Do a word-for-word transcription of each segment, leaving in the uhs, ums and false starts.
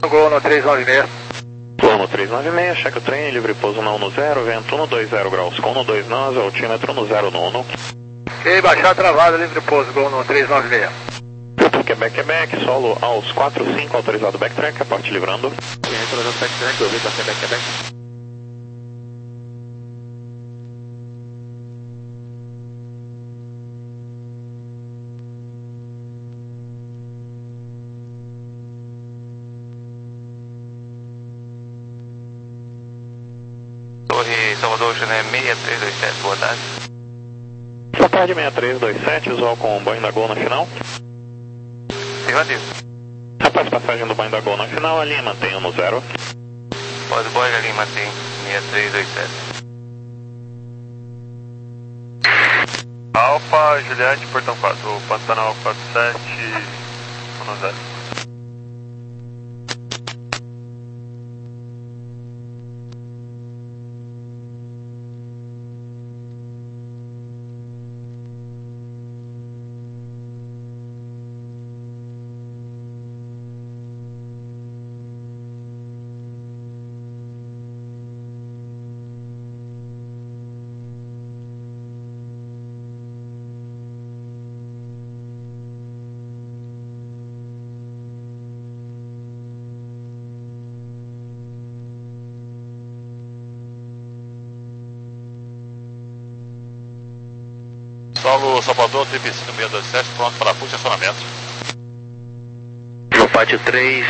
Gol no três nove seis. Gol no três nove seis, checa o trem, livre pouso não no zero, vento no dois zero graus, com no dois nós, altímetro no zero nono. Ok, baixar travado, livre pouso, gol no três nove seis. Quebec, Quebec, solo aos quatro cinco, autorizado backtrack, a parte livrando. Autorizado backtrack, ouvido a Quebec, Quebec. Torre Salvador, Chile seis três dois sete, boa tarde. Boa tarde, seis três dois sete, usual com banho da Gol na final. Afirmativo. Rapaz, passagem do banho da Gol na final, a linha mantenha no zero. Pode boy, a linha mantém seis três dois sete. Alfa, Juliette, portão quatro, Pantanal quatro sete, um zero. Solo Salvador, T P cinco seis dois sete, pronto para funcionamento. No pátio três,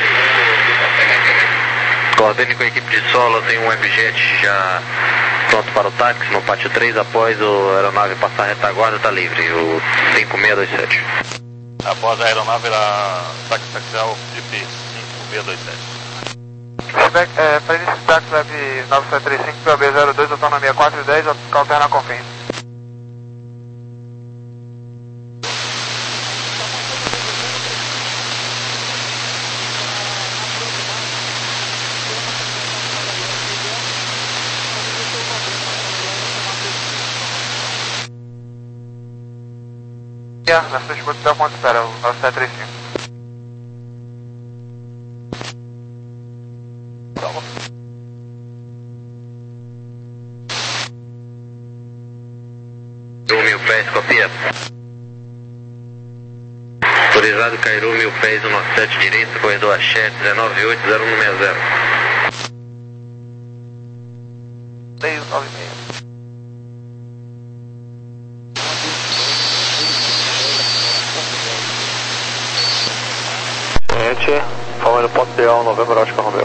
coordene com a equipe de solo, tem um Webjet já pronto para o táxi. No pátio três, após a aeronave passar a retaguarda, está livre, o cinco seis dois sete. Após a aeronave, a táxi taxial T P cinco seis dois sete. Quebec, é, para início de táxi, web nove sete três cinco, P O B zero dois, autonomia quatro dez, cautela confins. Na frente do hotel, quanto espera? O nove sete três cinco. Cairu mil pés, copia. Autorizado Cairu mil pés, um sete direito, corredor Axé, um nove oito zero um seis zero. três nove seis. Falando ponto ideal, novembro, Oscar Romeu.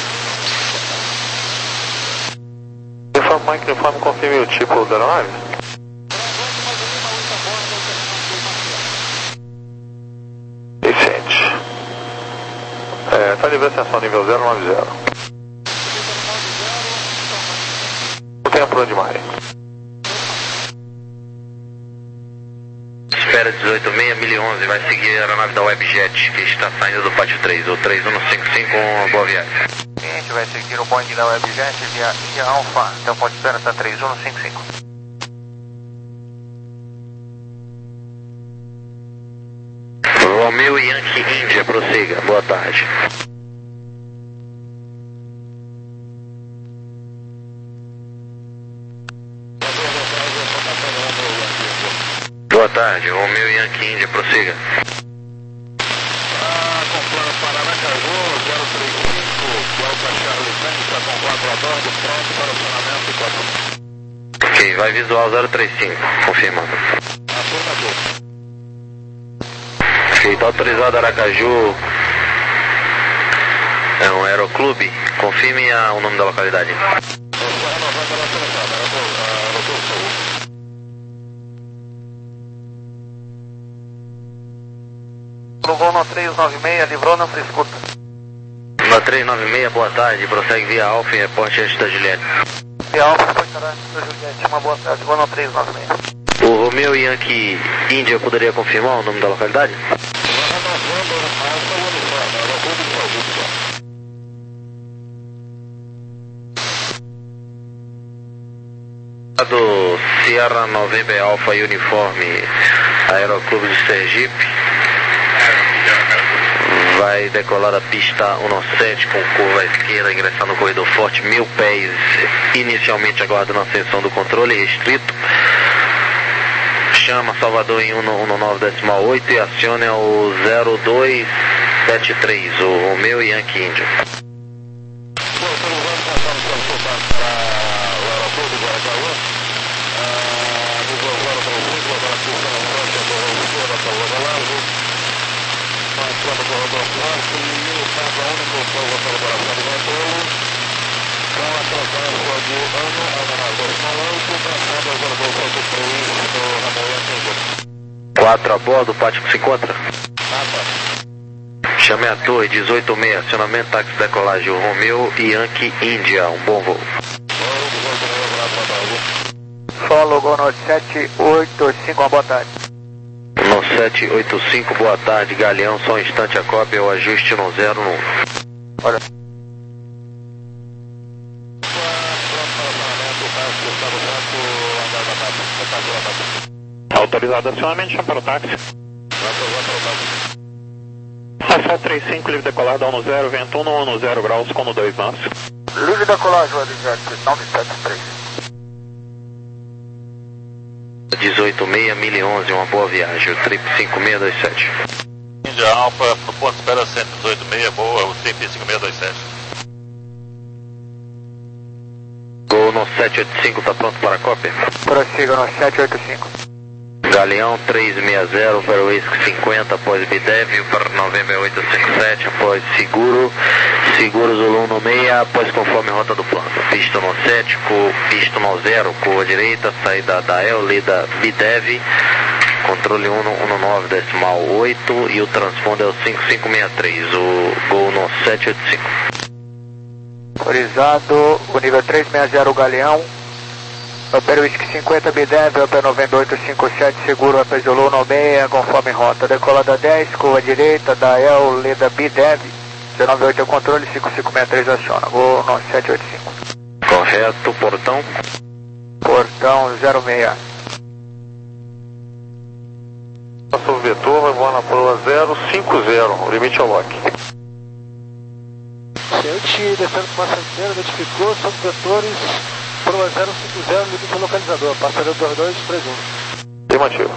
Informe, Mike, informe, confirme o tipo da aeronave. Vicente. É, tá livre ascensão nível zero nove zero. Não tem apuro de Mari. Espera dezoito seis, mil e onze, vai seguir a aeronave da Webjet, que está saindo do pátio três, o três um cinco cinco, uma boa viagem. Cliente vai seguir o Boeing da Webjet via India Alpha, então pode esperar essa três um cinco cinco. Romeo Yankee Índia, prossiga, boa tarde. Boa tarde, Romeo Yankee Índia, prossiga. Ah, com plano para Aracaju, zero três cinco, Delta Charlie cem, está com quatro a bordo, pronto para acionamento e quatro. Ok, vai visual zero três cinco, confirmando. Afirmativo. Ok, está autorizado Aracaju, é um aeroclube, confirme a, o nome da localidade. Voo no três nove seis, livrou, não se escuta. No três nove seis, boa tarde, prossegue via Alfa e reporte antes da Juliette. Via Alfa, foi antes da Juliette, uma boa tarde, voo no três nove seis. O Romeo Yankee Índia poderia confirmar o nome da localidade? Do Sierra November Alpha Uniforme Aeroclube de Sergipe. vai decolar a pista sete com curva à esquerda, ingressar no corredor forte, mil pés, inicialmente aguardando a ascensão do controle restrito. Chama Salvador em um nove decimal oito e acione o zero dois sete três, o Romeo Yankee India. quatro a bordo, Pático se encontra? Chame a torre, dezoito seis, acionamento, táxi, decolagem, Romeo Yankee India, um bom voo. Solo, Gol no sete oito cinco, uma boa tarde. No sete oito cinco, boa tarde, Galeão, só um instante a cópia, o ajuste no zero no um. Olha. Autorizado acionamento, chama para o táxi. Alfa trinta e cinco, livre decolado, um no zero, vento um no um no zero graus, com no dois nós. Livre decolagem, Webjet, nove sete três. dezoito seis, mil e onze, uma boa viagem, o trip cinco seis dois sete. Índia Alfa, no ponto de espera cento e dezoito seis, boa, o trip cinco seis dois sete. Gol no sete oito cinco, está pronto para a cópia? Prossiga no sete oito cinco. Galeão três seis zero, para o Whisky cinquenta, após B D E V, para November oito cinco sete, após seguro, seguro Zulu no seis, após conforme rota do plano. Pista no sete, pista no zero, curva direita, saída da E L, lida B D E V, controle um no nove decimal oito e o transponder é o cinco cinco seis três, o Gol no sete oito cinco. Autorizado, o nível três seis zero, Galeão. Opera Whisky cinquenta, B D E V, Opera noventa e oito cinquenta e sete, seguro, Opera Zulu no seis, conforme rota. Decolada dez, curva direita, da E L, lida B D E V, dezenove oito é o controle, cinco cinco seis três aciona. Gol no sete oito cinco. Correto, portão? Portão zero seis. Passa o vetor, vai voar na proa zero cinco zero, o limite é o lock. Ciente, descendo com massa inteira, identificou, são vetores, proa zero cinco zero, limite ao localizador, passageiro dois dois três um. Afirmativo.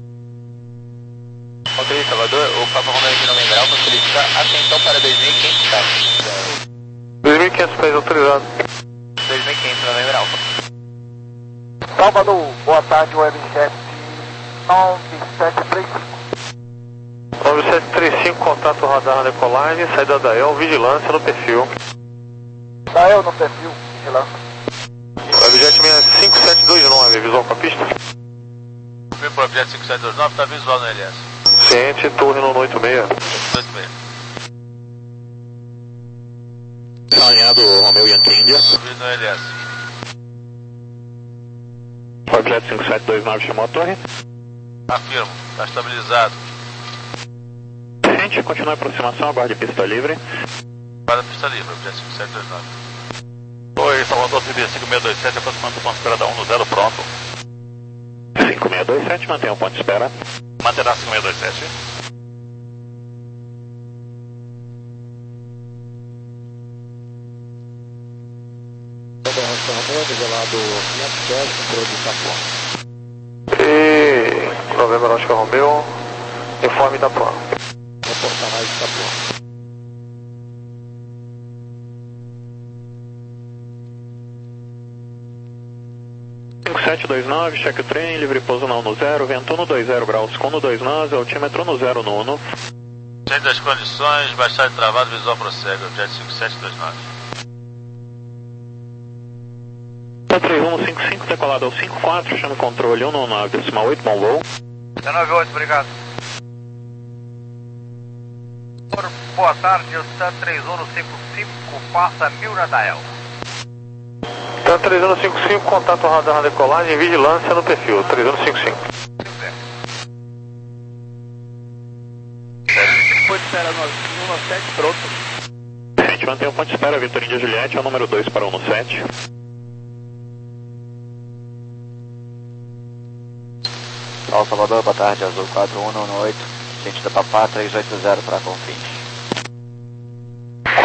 Ok, Salvador, o Papa Romeo aqui no Membral, para solicitar atenção para dois mil e quinhentos pés. dois mil e quinhentos pés autorizado. dois mil e quinhentos no Membral. Salvador, boa tarde, Webjet nove sete três cinco. nove sete três cinco, contato radar na decolagem, saída da E L, vigilância no perfil. Da E L no perfil, vigilância. Webjet cinco sete dois nove, visual com a pista? Vem para o objeto cinco sete dois nove, está visual no L S. Ciente, torre no oito seis. oito seis. Alinhado Romeo Yankee India. Subindo no L S. Webjet cinco sete dois nove chamou a torre. Afirmo, está estabilizado. Ciente, continua a aproximação, aguarde pista livre. Para a pista livre, objeto cinco sete dois nove. Oi, Salvador, T V cinco seis dois sete, aproximando do ponto de espera da um no zero, pronto. cinco seis dois sete, mantenha o ponto de espera. Manterá cinco seis dois sete. Nivelado quinhentos dez, controle de Itapuã. E Novembro Oscar Romeo, informe Itapuã. Reportará Itapuã. cinco sete dois nove, cheque o trem, livre pouso não no zero, vento no dois zero graus, com no dois nós, altímetro no zero nono. Ciente das condições, baixar de travado, visual prossegue, objeto cinco sete dois nove. três um cinco cinco, decolado ao cinco quatro, chame controle um nove decimal oito, bom voo. dezenove oito, obrigado. Boa tarde, o Stan três um cinco cinco, passa mil na Dael. Tá três um cinco cinco, contato radar na decolagem, vigilância no perfil, três um cinco cinco. Ponto de espera no sete, pronto. A gente mantém o ponto de espera, Vitor Índia Juliette, é o número dois para um no sete. Salvador, boa tarde, Azul quatro um um oito, gente da Papá três oito zero para Confins.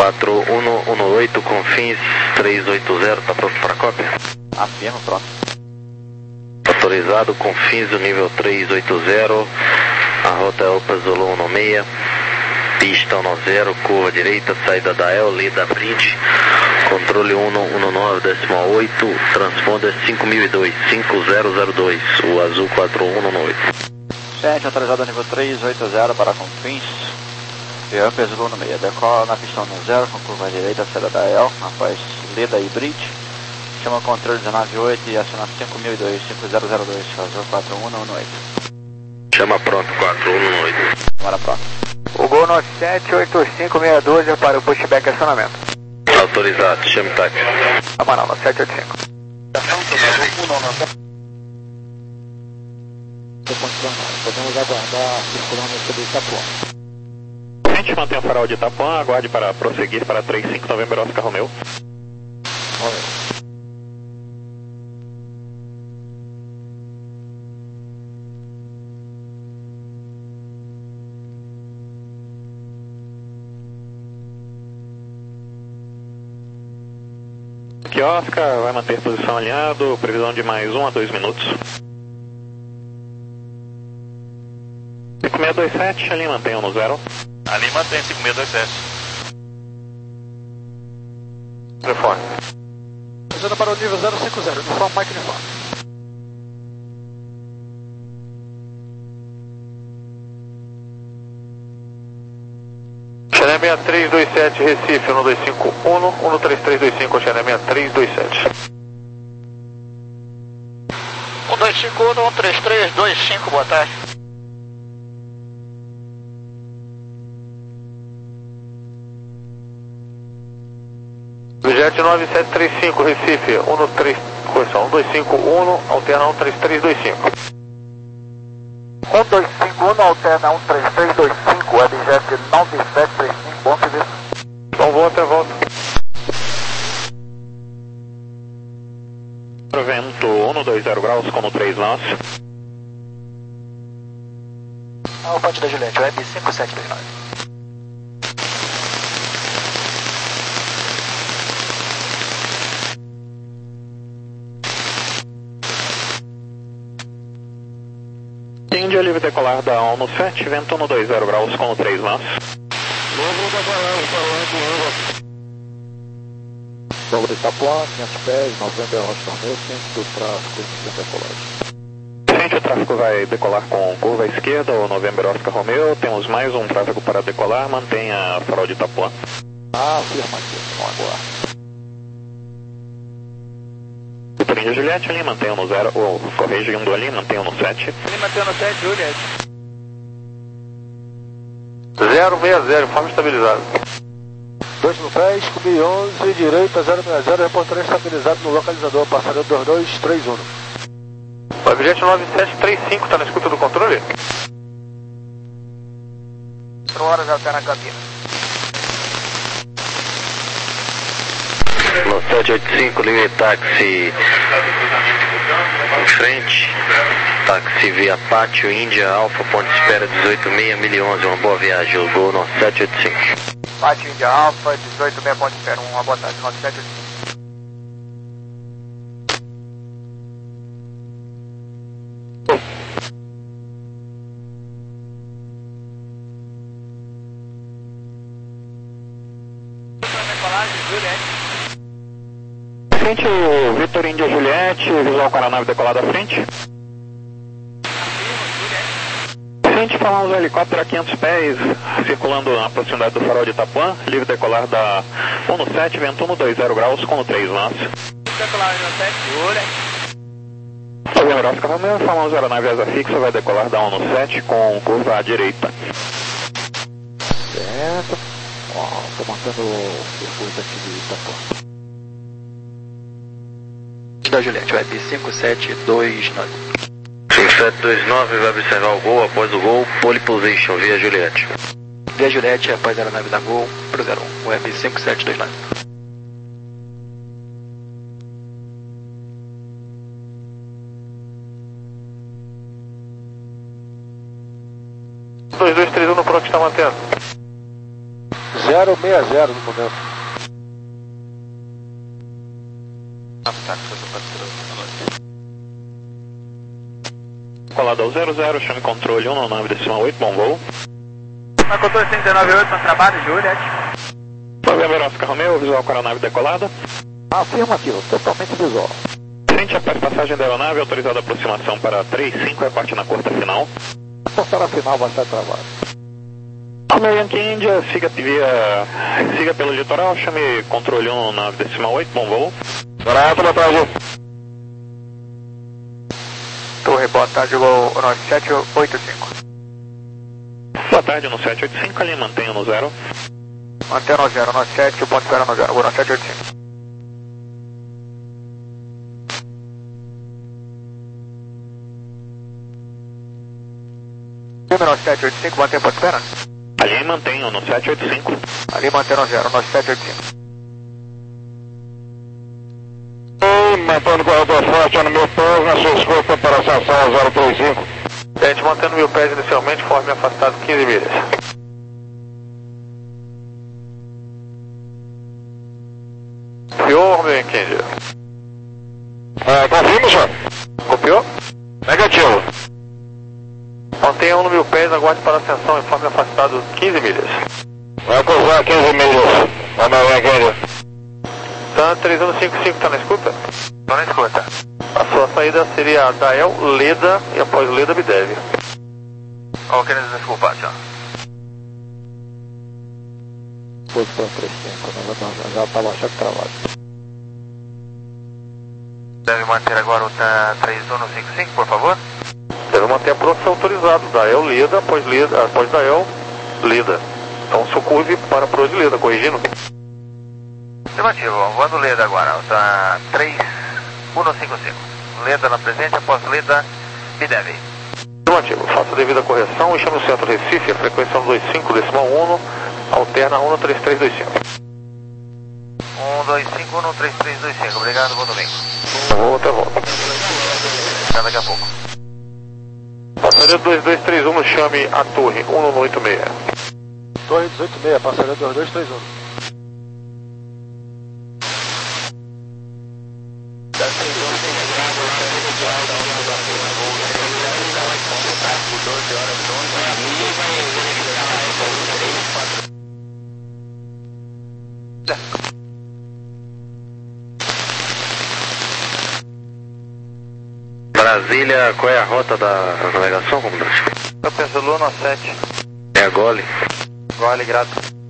quatro um um oito, Confins três oito zero, tá pronto para cópia? Afirma, pronto. Autorizado, Confins do nível três oito zero, a rota é Opa Zulu um seis, pista um zero, curva direita, saída da El, lida Brinde, controle um um nove, decimal oito, transponder cinco mil e dois, cinco zero zero dois, o azul quatro um um oito. sete, autorizado nível três oito zero para Confins, e Upper Zulu no meio, decola na pista um zero, com curva direita, saída da El, após lida e Brinde, chama o controle dezenove oito e aciona cinco mil e dois, cinco zero zero dois, azul quatro um um oito. Chama pronto, quatro um um oito. Bora pronto. O Gol no sete oito cinco seis dois é para o pushback e acionamento. Autorizado, chame táxi. Amaral, no sete oito cinco. Podemos aguardar circulando sobre Itapuã. A gente mantém o farol de Itapuã, aguarde para prosseguir para três cinco November Oscar Romeo. Olha. Aqui Oscar, vai manter posição alinhado, previsão de mais um a dois minutos. cinco seis dois sete, ali mantém no zero. Ali mantém cinco seis dois sete. Telefone. Usando para o nível zero cinco zero, uniforme Mike uniforme. Xané seis três dois sete, Recife, um dois cinco um, um três três dois cinco, Xané seis três dois sete. um dois cinco um, um três três dois cinco, boa tarde. Jet nove sete três cinco, Recife, um três, correção, um dois cinco um, alterna um três três dois cinco. um dois cinco um, alterna um três três dois cinco, Webjet nove sete três cinco, bom serviço. Bom voo, até volta. Vento um dois zero graus, como três nós. Ah, o ponte da Juliette, Web cinco sete dois nove. Índia livre decolar da um sete, vento um dois zero graus, como três nós. Logo decolando, falando, Logo de Itapuã, quinhentos pés, noventa Oscar Romeo, centro do tráfego de decolagem. Frente, o tráfego vai decolar com curva à esquerda, o November Oscar Romeo. Temos mais um tráfego para decolar, mantenha farol de Itapuã. Ah, afirmativo, vamos aguardar. Vitor Índia Juliette, ali mantenha no zero, ou corrigindo ali, mantenha no sete. Ali mantém no sete, Juliette. zero seis zero, forma estabilizada. dois mil pés, Cubi onze, direita zero seis zero, reportaria estabilizado no localizador, passaria dois dois três um. Webjet nove sete três cinco, está na escuta do controle? quatro horas, alterna a cabina. No sete oito cinco, linha táxi em frente, táxi via Pátio, Índia, Alfa, ponte de espera dezoito seis, mil e onze, uma boa viagem, o Gol no sete oito cinco. Pátio Índia Alfa, dezoito seis, ponte espera, uma boa tarde, nove sete oito cinco. Frente, o Vitor Índia Juliette, visual com a aeronave decolada à frente. Frente, falamos o helicóptero a quinhentos pés, circulando na proximidade do farol de Itapuã, livre decolar da um sete, vento um dois zero graus, com três nós. Decolar no sete, Juliette. November Oscar Romeo, falamos a aeronave asa fixa, vai decolar da um sete com curva à direita. Certo. Ó, tô marcando o circuito aqui de Itapuã. Da Juliette, Web cinco sete dois nove. cinco sete dois nove, vai observar o Gol, após o Gol, pole position, via Juliette. Via Juliette, após a aeronave da Gol, pro zero um, Web cinco sete dois nove. dois dois três um no Pro que está mantendo. zero seis zero no momento. Colado ao zero zero, chame controle um nove decimal oito, bom voo. Na controle cento e nove oito, no trabalho, Juliet. Novembro Oscar Romeo, visual com a aeronave decolada. Afirmativo, totalmente visual. Frente após passagem da aeronave, autorizada a aproximação para três cinco, reparte na curta final. A portada final vai ser trabalho. Romeo Yankee India, siga, via, siga pelo litoral, chame controle um nove decimal oito, bom voo. Barato, boa tarde. Torre, boa tarde, gol nove sete oito cinco. Boa tarde, no sete oito cinco, ali mantenha no zero. Mantenha no zero, nove sete, ponto espera no zero, gol nove sete oito cinco. nove sete oito cinco, mantenha ponto espera. Ali mantenha no sete oito cinco. Ali mantenha no zero, nove sete oito cinco. Mantendo corredor forte no mil pés, na sua escuta para ascensão zero três cinco. Gente, mantendo mil pés inicialmente, forme afastado quinze milhas. Copiou, Romeo Yankee India? É, confirma, senhor. Copiou? Negativo. Mantenha um no mil pés, aguarde para ascensão e forme afastado quinze milhas. Vai cruzar quinze milhas. Romeo Yankee India. Tá, três um cinco cinco, tá na escuta? Tô na escuta. A sua saída seria a Dael, Leda e após Leda, Bidev. Ok, desculpa, senhor. Posição três cinco, né? Já estava achando trabalho. Deve manter agora o três um cinco cinco, por favor. Deve manter a produção autorizada. Dael, Leda, após Leda, após Dael, Leda. Então socurve para a proa de Leda, corrigindo. Afirmativo, voando Leda agora, tá três um cinco cinco. Leda na presente, após Leda, Bidev. Afirmativo, faça a devida correção e chame o centro Recife, a frequência um dois cinco decimal um, alterna um três três dois cinco. um dois cinco um três três dois cinco, obrigado, bom domingo. Volta, volta. Até daqui a pouco. Passageiro dois dois três um, chame a torre um um oito seis. Torre dezoito seis, passageiro dois dois três um. Brasília, qual é a rota da navegação, comandante? Eu penso Luna sete. É a Gole. Gole, grato.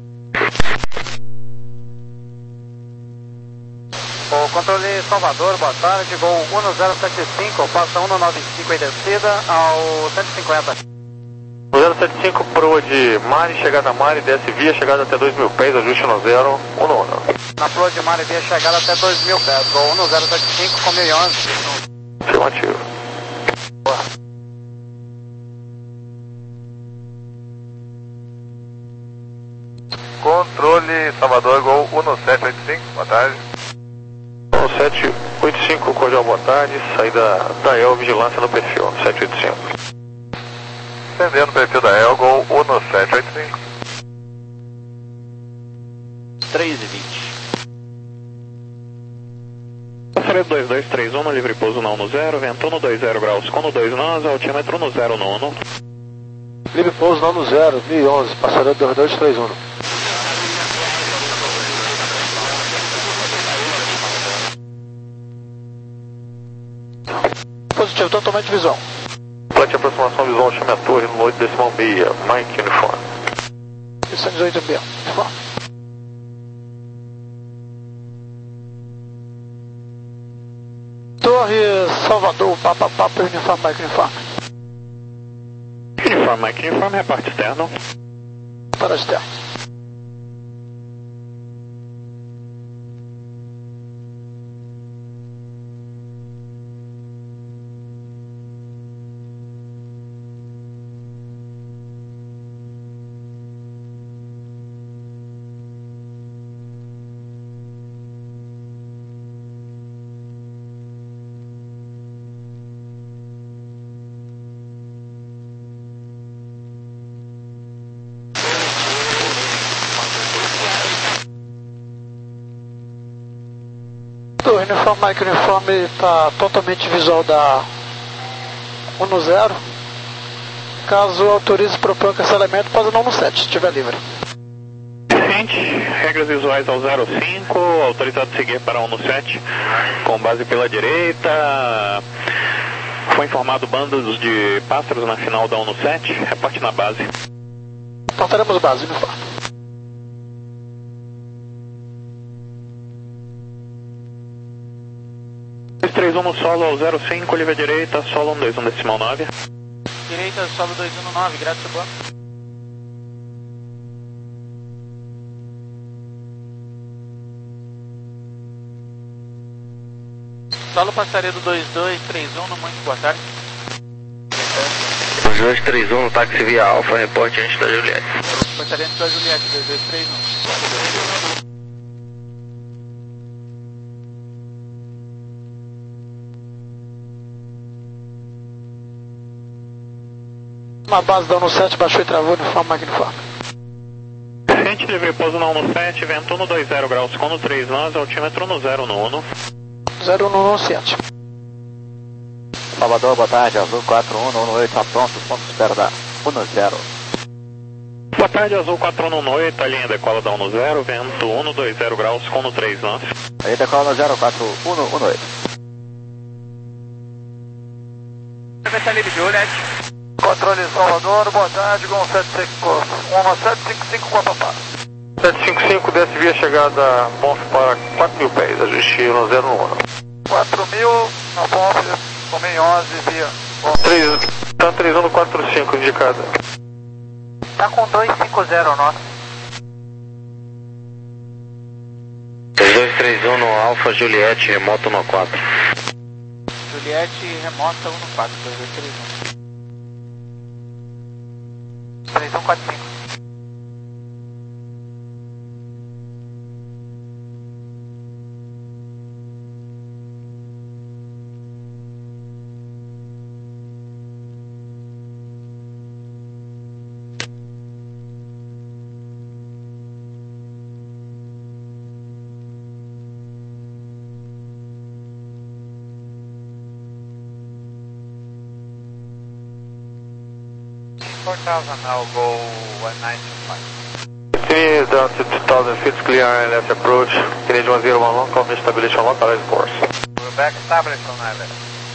O controle Salvador, boa tarde, gol um zero sete cinco, passa um nove cinco em descida ao cento e cinquenta. O zero sete cinco, proa de Mari, chegada a Mari, desce via, chegada até dois mil pés, ajuste no zero, um no um. Na proa de Mari, via chegada até dois mil pés, gol um zero sete cinco com mil e onze. Afirmativo. Controle Salvador, gol um sete oito cinco, boa tarde. um sete oito cinco, cordial, boa tarde, saída da El, vigilância no perfil, sete oito cinco. Estendendo o perfil da El, gol um sete oito cinco. três e vinte. Passageiro dois dois três um, no livre pouso na um zero, vento no dois zero graus, com no dois nós, altímetro no zero nono. Livre pouso nono zero, mil e onze, passageiro dois dois três um. Positivo, totalmente visual. Plate aproximação visual, chame a torre no oito decimal seis, Mike Uniform. Isso é dezoito B. Torre Salvador, Papa Papa, Uniform, Mike Uniform. Uniform, Mike Uniform, reparte externo. Para externo. Uniforme, Mike Uniforme está totalmente visual da um no zero. Caso autorize propor cancelamento, pode não no sete, se estiver livre. Regras visuais ao zero cinco, autorizado a seguir para um no sete, com base pela direita. Foi informado bandos de pássaros na final da um no sete, reporte na base. Então teremos base, uniforme. dois três um no solo ao zero cinco, livre à direita, solo um dois um decimal nove. Direita, solo dois um no nove, grátis boa. Solo passaredo dois dois três um, no muito boa tarde. dois três um no táxi via Alfa, reporte antes da Juliette. Passaredo da Juliette, dois dois três um. Uma base da um no sete, baixou e travou, uniforme, magniforme. Gente, livre pouso na um no sete, vento no dois zero graus, com no três nós, altímetro no zero no um. zero um no sete. Salvador, boa tarde, Azul quatro um no oito, está pronto, ponto espera da um no zero. Boa tarde, Azul quatro um no oito, a linha decola da um no zero, vento um no dois zero graus, com no três nós. Aí decola no zero quatro um no um no oito. Controle Salvador, boa tarde, com sete cinco um no sete cinco cinco com a papá. sete cinco cinco, desce via chegada Bonf para quatro mil pés, ajuste no zero no um. quatro mil, na Bonf, tomei onze via Bonf. Tá três um no quatro cinco, indicada. Tá com dois cinco zero nosso. dois três um no Alfa, Juliette, remoto no quatro. Juliette, remota um no quatro, dois dois três um. três um quatro cinco. four thousand, now go one nine two five. Continue down to two thousand feet, clear and left approach. Canadian one zero one one, call me stability on localized course. We're back established on island.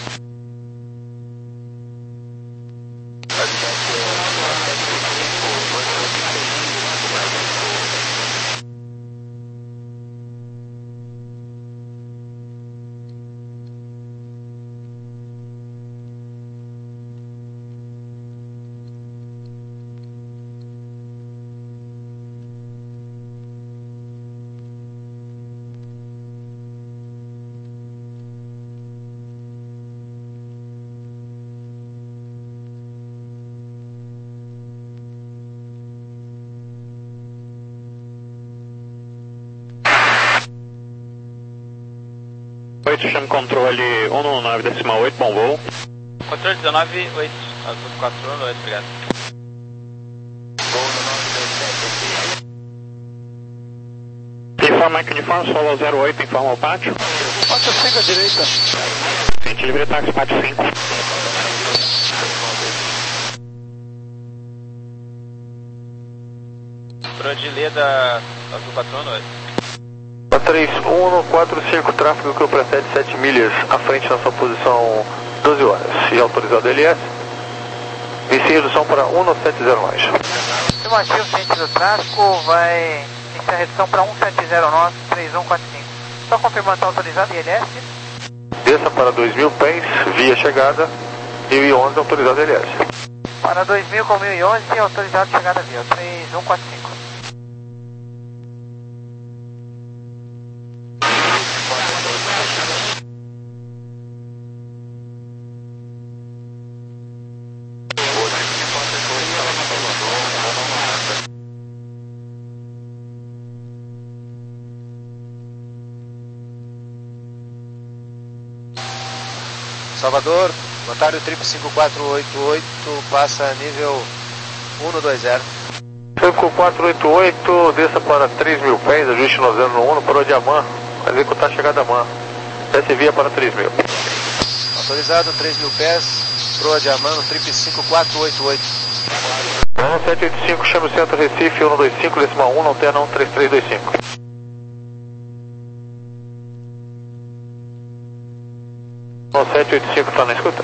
oito, chama controle um no nove decimal oito, bom voo. Controle dezenove oito, Azul quatro um no oito, obrigado. Informa Mike Uniforme, solo zero oito, informa o pátio. Pátio cinco à direita. Gente, livre táxi, pátio cinco. Brodileda, Azul quatro um no oito. três um no quatro cinco, tráfego que eu precede sete milhas à frente na sua posição doze horas. E autorizado L S. Vice redução para um no sete zero mais. Estimativo ciente do tráfego, vai iniciar a redução para um sete zero nosso, três um quatro cinco. Só confirmando, está autorizado I L S? Desça para dois mil pés, via chegada, mil e onze, autorizado L S. Para dois mil com mil e onze, autorizado chegada via, três um quatro cinco. Salvador, Ontário triplo cinco quatro oito oito, passa nível um no dois zero. cinco quatro oito oito, desça para três mil pés, ajuste no zero no um, parou de Amã, vai executar a chegada a Amã. Desce via para três mil. Autorizado, três mil pés, proa de Amano, trip cinco quatro oito oito. um sete oito cinco, chama o centro Recife, um dois cinco, decimal um, alterna um três três dois cinco. um sete oito cinco, está na escuta?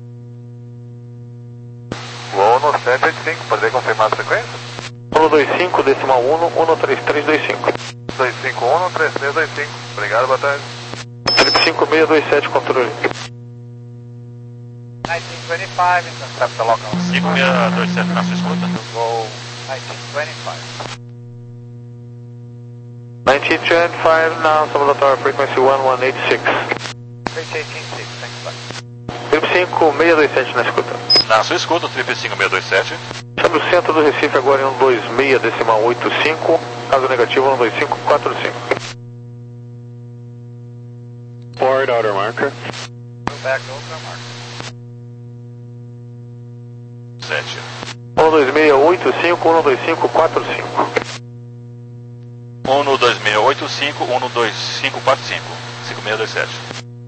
Voo no sete oito cinco, poder confirmar a frequência? um dois cinco, decimal um, um três três dois cinco. dois cinco um, três três dois cinco. Obrigado, boa tarde. Trip cinco seis dois sete, controle. nineteen twenty-five, intercept the local. cinco seis dois sete na sua escuta. Go nineteen twenty-five. nineteen twenty-five, now, some tower frequency one one eight six. Bridge eighteen six, thanks, bye. Trip cinco seis dois sete na escuta. Na sua escuta, trip cinco seis dois sete. Chame o centro do Recife agora em um dois seis, decimal oito cinco. Caso negativo, um dois cinco quatro cinco. Forward outer marker. Go back over marker. sete. um dois seis oito cinco, um dois cinco quatro cinco. um dois seis oito cinco, um dois cinco quatro cinco. cinco seis dois sete.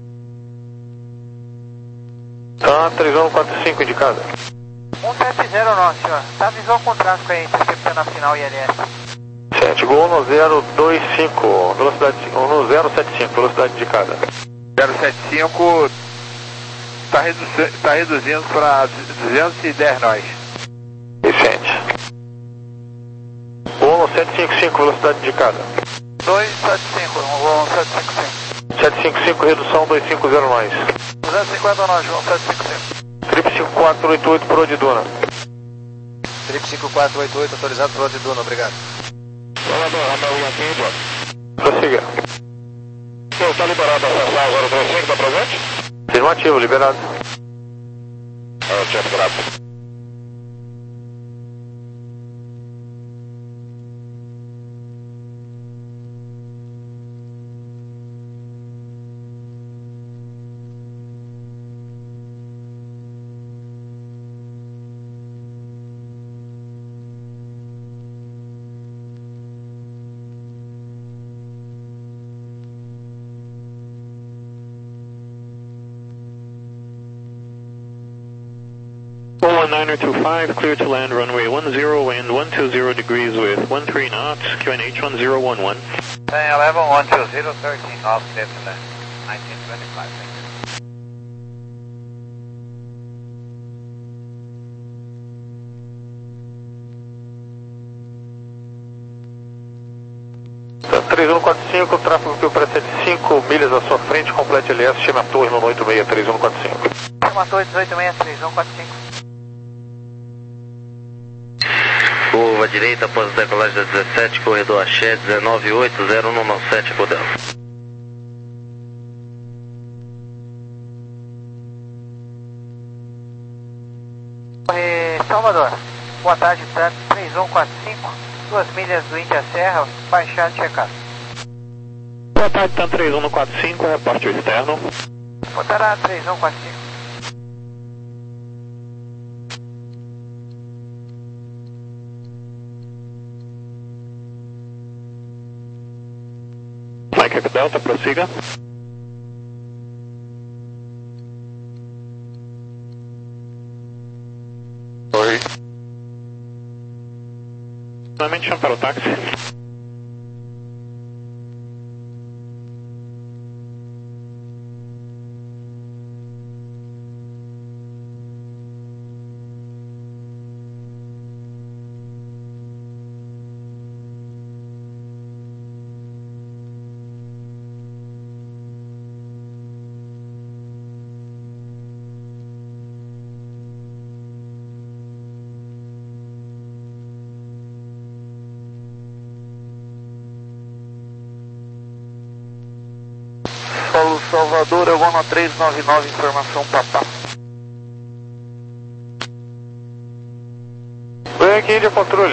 Tá, três um quatro cinco indicada. um sete zero não, senhor. Tá visão contrário com a interceptando a final I L S. sete, Gol no zero dois cinco, velocidade, no zero sete cinco, velocidade indicada. zero sete cinco tá, redu tá reduzindo para duzentos e dez nós. Vicente. Gol no sete cinco cinco, velocidade indicada. dois sete cinco, um sete cinco cinco. sete cinco cinco, redução dois cinco zero nós. duzentos e cinquenta nós, João, sete cinco cinco. Trip cinco quatro oito oito, pro de Duna. Trip cinco quatro oito oito, autorizado, proa de Duna, obrigado. Prossiga. Você está liberado a acessar agora o três cinco, está presente? Afirmativo, liberado. Ah, chefe, graças. one niner two five, clear to land runway one zero, wind one two zero degrees with one three knots, Q N H one zero one one. ten eleven, one two zero, thirteen knots, clear to land. nineteen twenty-five, thank Tá, três um quatro cinco, tráfego que para setenta e cinco milhas à sua frente, complete L S, chama a torre no oito seis três um quatro cinco. Chama a torre dezoito seis três um quatro cinco. Curva direita após a decolagem da dezessete, corredor Axé, dezenove oito zero um nove sete, Codel. Torre Salvador, boa tarde, três um quatro cinco, duas milhas do Índia Serra, baixar e checar. Boa tarde, TAM três um no quatro cinco, reporte externo. Botará três um quatro cinco. Mike Delta, prossiga. Oi. Finalmente chama para o táxi. Paulo Salvador, eu vou na três nove nove, informação papá. Vem aqui, Índia Controle.